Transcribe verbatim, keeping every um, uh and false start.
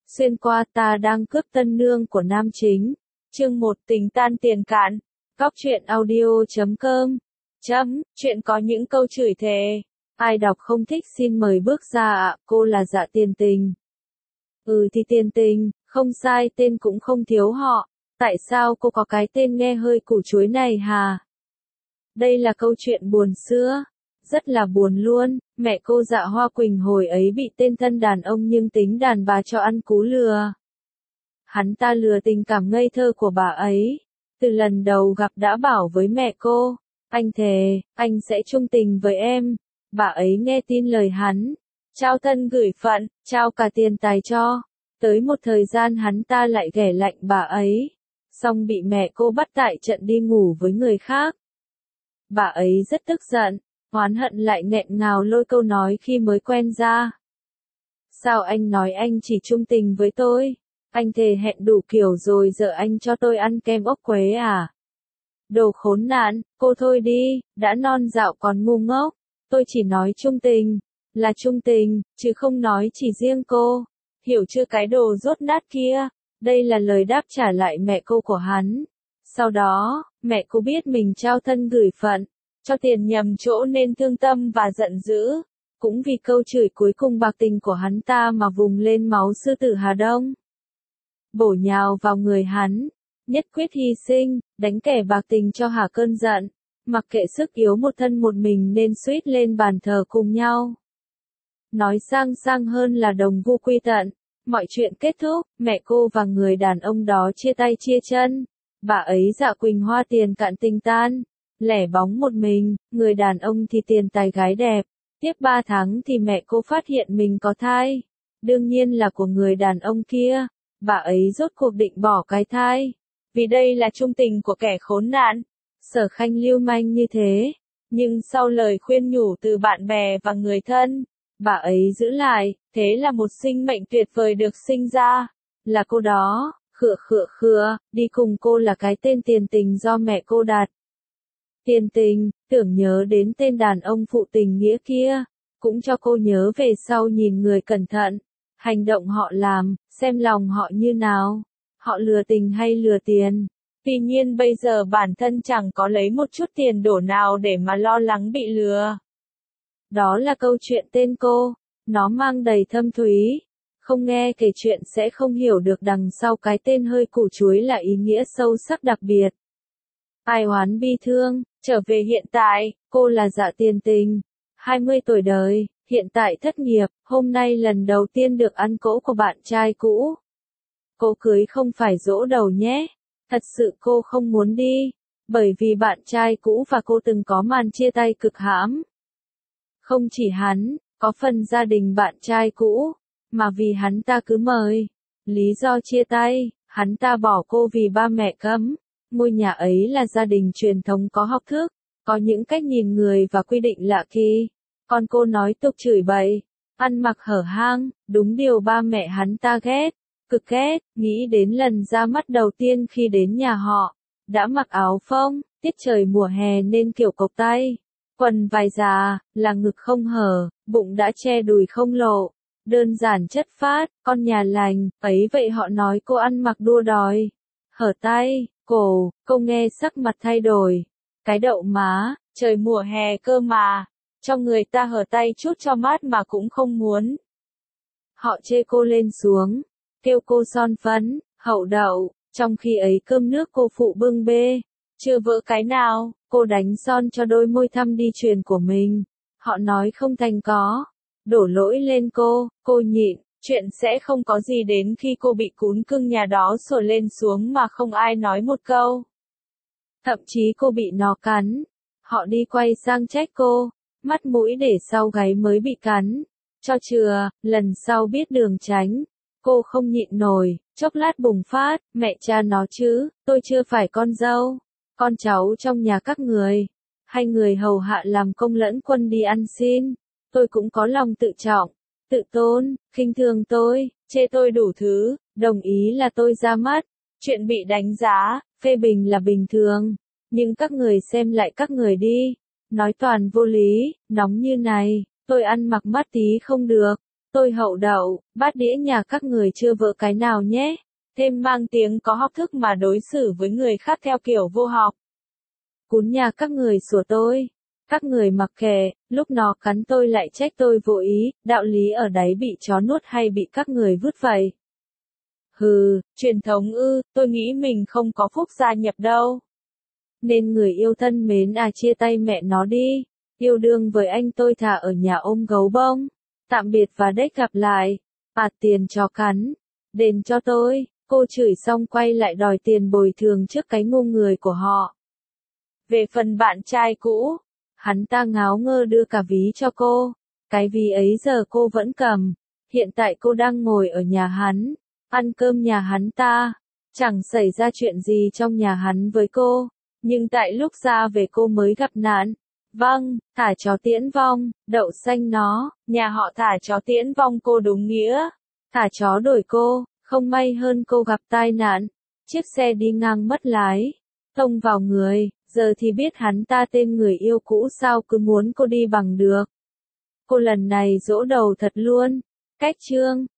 Xuyên qua ta đang cướp tân nương của nam chính. Chương một tình tan tiền cạn. Góc truyện audio chấm com. Chấm, chuyện có những câu chửi thề. Ai đọc không thích xin mời bước ra ạ, cô là Dạ Tiền Tình. Ừ thì Tiền Tình, không sai, tên cũng không thiếu họ. Tại sao cô có cái tên nghe hơi củ chuối này hà? Đây là câu chuyện buồn xưa. Rất là buồn luôn, mẹ cô Dạ Hoa Quỳnh hồi ấy bị tên thân đàn ông nhưng tính đàn bà cho ăn cú lừa. Hắn ta lừa tình cảm ngây thơ của bà ấy. Từ lần đầu gặp đã bảo với mẹ cô, anh thề, anh sẽ chung tình với em. Bà ấy nghe tin lời hắn, trao thân gửi phận, trao cả tiền tài cho. Tới một thời gian hắn ta lại ghẻ lạnh bà ấy. Xong bị mẹ cô bắt tại trận đi ngủ với người khác. Bà ấy rất tức giận. Oán hận lại nghẹn ngào lôi câu nói khi mới quen ra. Sao anh nói anh chỉ chung tình với tôi? Anh thề hẹn đủ kiểu rồi giờ anh cho tôi ăn kem ốc quế à? Đồ khốn nạn, cô thôi đi, đã non dạo còn ngu ngốc. Tôi chỉ nói chung tình, là chung tình, chứ không nói chỉ riêng cô. Hiểu chưa cái đồ rốt nát kia? Đây là lời đáp trả lại mẹ cô của hắn. Sau đó, mẹ cô biết mình trao thân gửi phận. Cho tiền nhầm chỗ nên thương tâm và giận dữ. Cũng vì câu chửi cuối cùng bạc tình của hắn ta mà vùng lên máu sư tử Hà Đông. Bổ nhào vào người hắn. Nhất quyết hy sinh, đánh kẻ bạc tình cho hả cơn giận. Mặc kệ sức yếu một thân một mình nên suýt lên bàn thờ cùng nhau. Nói sang sang hơn là đồng vu quy tận. Mọi chuyện kết thúc, mẹ cô và người đàn ông đó chia tay chia chân. Bà ấy Dạ Quỳnh Hoa tiền cạn tình tan. Lẻ bóng một mình, người đàn ông thì tiền tài gái đẹp. Tiếp ba tháng thì mẹ cô phát hiện mình có thai. Đương nhiên là của người đàn ông kia. Bà ấy rốt cuộc định bỏ cái thai. Vì đây là chung tình của kẻ khốn nạn. Sở Khanh lưu manh như thế. Nhưng sau lời khuyên nhủ từ bạn bè và người thân, bà ấy giữ lại. Thế là một sinh mệnh tuyệt vời được sinh ra. Là cô đó, khựa khựa khựa, đi cùng cô là cái tên Tiền Tình do mẹ cô đặt. Tiền Tình, tưởng nhớ đến tên đàn ông phụ tình nghĩa kia, cũng cho cô nhớ về sau nhìn người cẩn thận, hành động họ làm, xem lòng họ như nào, họ lừa tình hay lừa tiền. Tuy nhiên bây giờ bản thân chẳng có lấy một chút tiền đổ nào để mà lo lắng bị lừa. Đó là câu chuyện tên cô, nó mang đầy thâm thúy. Không nghe kể chuyện sẽ không hiểu được đằng sau cái tên hơi củ chuối là ý nghĩa sâu sắc đặc biệt. Ai oán bi thương, trở về hiện tại, cô là Dạ Tiền Tình, hai mươi tuổi đời, hiện tại thất nghiệp, hôm nay lần đầu tiên được ăn cỗ của bạn trai cũ. Cô cưới không phải giỗ đầu nhé, thật sự cô không muốn đi, bởi vì bạn trai cũ và cô từng có màn chia tay cực hãm. Không chỉ hắn, có phần gia đình bạn trai cũ, mà vì hắn ta cứ mời. Lý do chia tay, hắn ta bỏ cô vì ba mẹ cấm. Ngôi nhà ấy là gia đình truyền thống có học thức, có những cách nhìn người và quy định lạ kỳ. Còn cô nói tục chửi bậy, ăn mặc hở hang, đúng điều ba mẹ hắn ta ghét, cực ghét, nghĩ đến lần ra mắt đầu tiên khi đến nhà họ. Đã mặc áo phông, tiết trời mùa hè nên kiểu cộc tay, quần vải già, là ngực không hở, bụng đã che đùi không lộ. Đơn giản chất phác, con nhà lành, ấy vậy họ nói cô ăn mặc đua đòi. Hở tay, cổ, cô nghe sắc mặt thay đổi. Cái đậu má, trời mùa hè cơ mà. Cho người ta hở tay chút cho mát mà cũng không muốn. Họ chê cô lên xuống, kêu cô son phấn, hậu đậu, trong khi ấy cơm nước cô phụ bưng bê. Chưa vỡ cái nào, cô đánh son cho đôi môi thăm đi truyền của mình. Họ nói không thành có. Đổ lỗi lên cô, cô nhịn. Chuyện sẽ không có gì đến khi cô bị cún cưng nhà đó sủa lên xuống mà không ai nói một câu. Thậm chí cô bị nó cắn. Họ đi quay sang trách cô, mắt mũi để sau gáy mới bị cắn. Cho chừa, lần sau biết đường tránh. Cô không nhịn nổi, chốc lát bùng phát, mẹ cha nó chứ, tôi chưa phải con dâu. Con cháu trong nhà các người. Hay người hầu hạ làm công lẫn quân đi ăn xin. Tôi cũng có lòng tự trọng. Tự tôn, khinh thường tôi, chê tôi đủ thứ, đồng ý là tôi ra mắt. Chuyện bị đánh giá, phê bình là bình thường. Nhưng các người xem lại các người đi. Nói toàn vô lý, nóng như này, tôi ăn mặc mắt tí không được. Tôi hậu đậu, bát đĩa nhà các người chưa vỡ cái nào nhé. Thêm mang tiếng có học thức mà đối xử với người khác theo kiểu vô học. Cún nhà các người sủa tôi. Các người mặc kệ, lúc nó cắn tôi lại trách tôi vô ý, đạo lý ở đấy bị chó nuốt hay bị các người vứt vậy. Hừ, truyền thống ư, tôi nghĩ mình không có phúc gia nhập đâu. Nên người yêu thân mến à chia tay mẹ nó đi. Yêu đương với anh tôi thà ở nhà ôm gấu bông. Tạm biệt và đếch gặp lại. Phạt tiền chó cắn. Đền cho tôi. Cô chửi xong quay lại đòi tiền bồi thường trước cái ngu người của họ. Về phần bạn trai cũ, hắn ta ngáo ngơ đưa cả ví cho cô. Cái ví ấy giờ cô vẫn cầm. Hiện tại cô đang ngồi ở nhà hắn, ăn cơm nhà hắn ta. Chẳng xảy ra chuyện gì trong nhà hắn với cô. Nhưng tại lúc ra về cô mới gặp nạn. Vâng, thả chó tiễn vong, đậu xanh nó, nhà họ thả chó tiễn vong cô đúng nghĩa. Thả chó đổi cô, không may hơn cô gặp tai nạn. Chiếc xe đi ngang mất lái, tông vào người, giờ thì biết hắn ta tên người yêu cũ sao cứ muốn cô đi bằng được. Cô lần này dỗ đầu thật luôn. Cách chương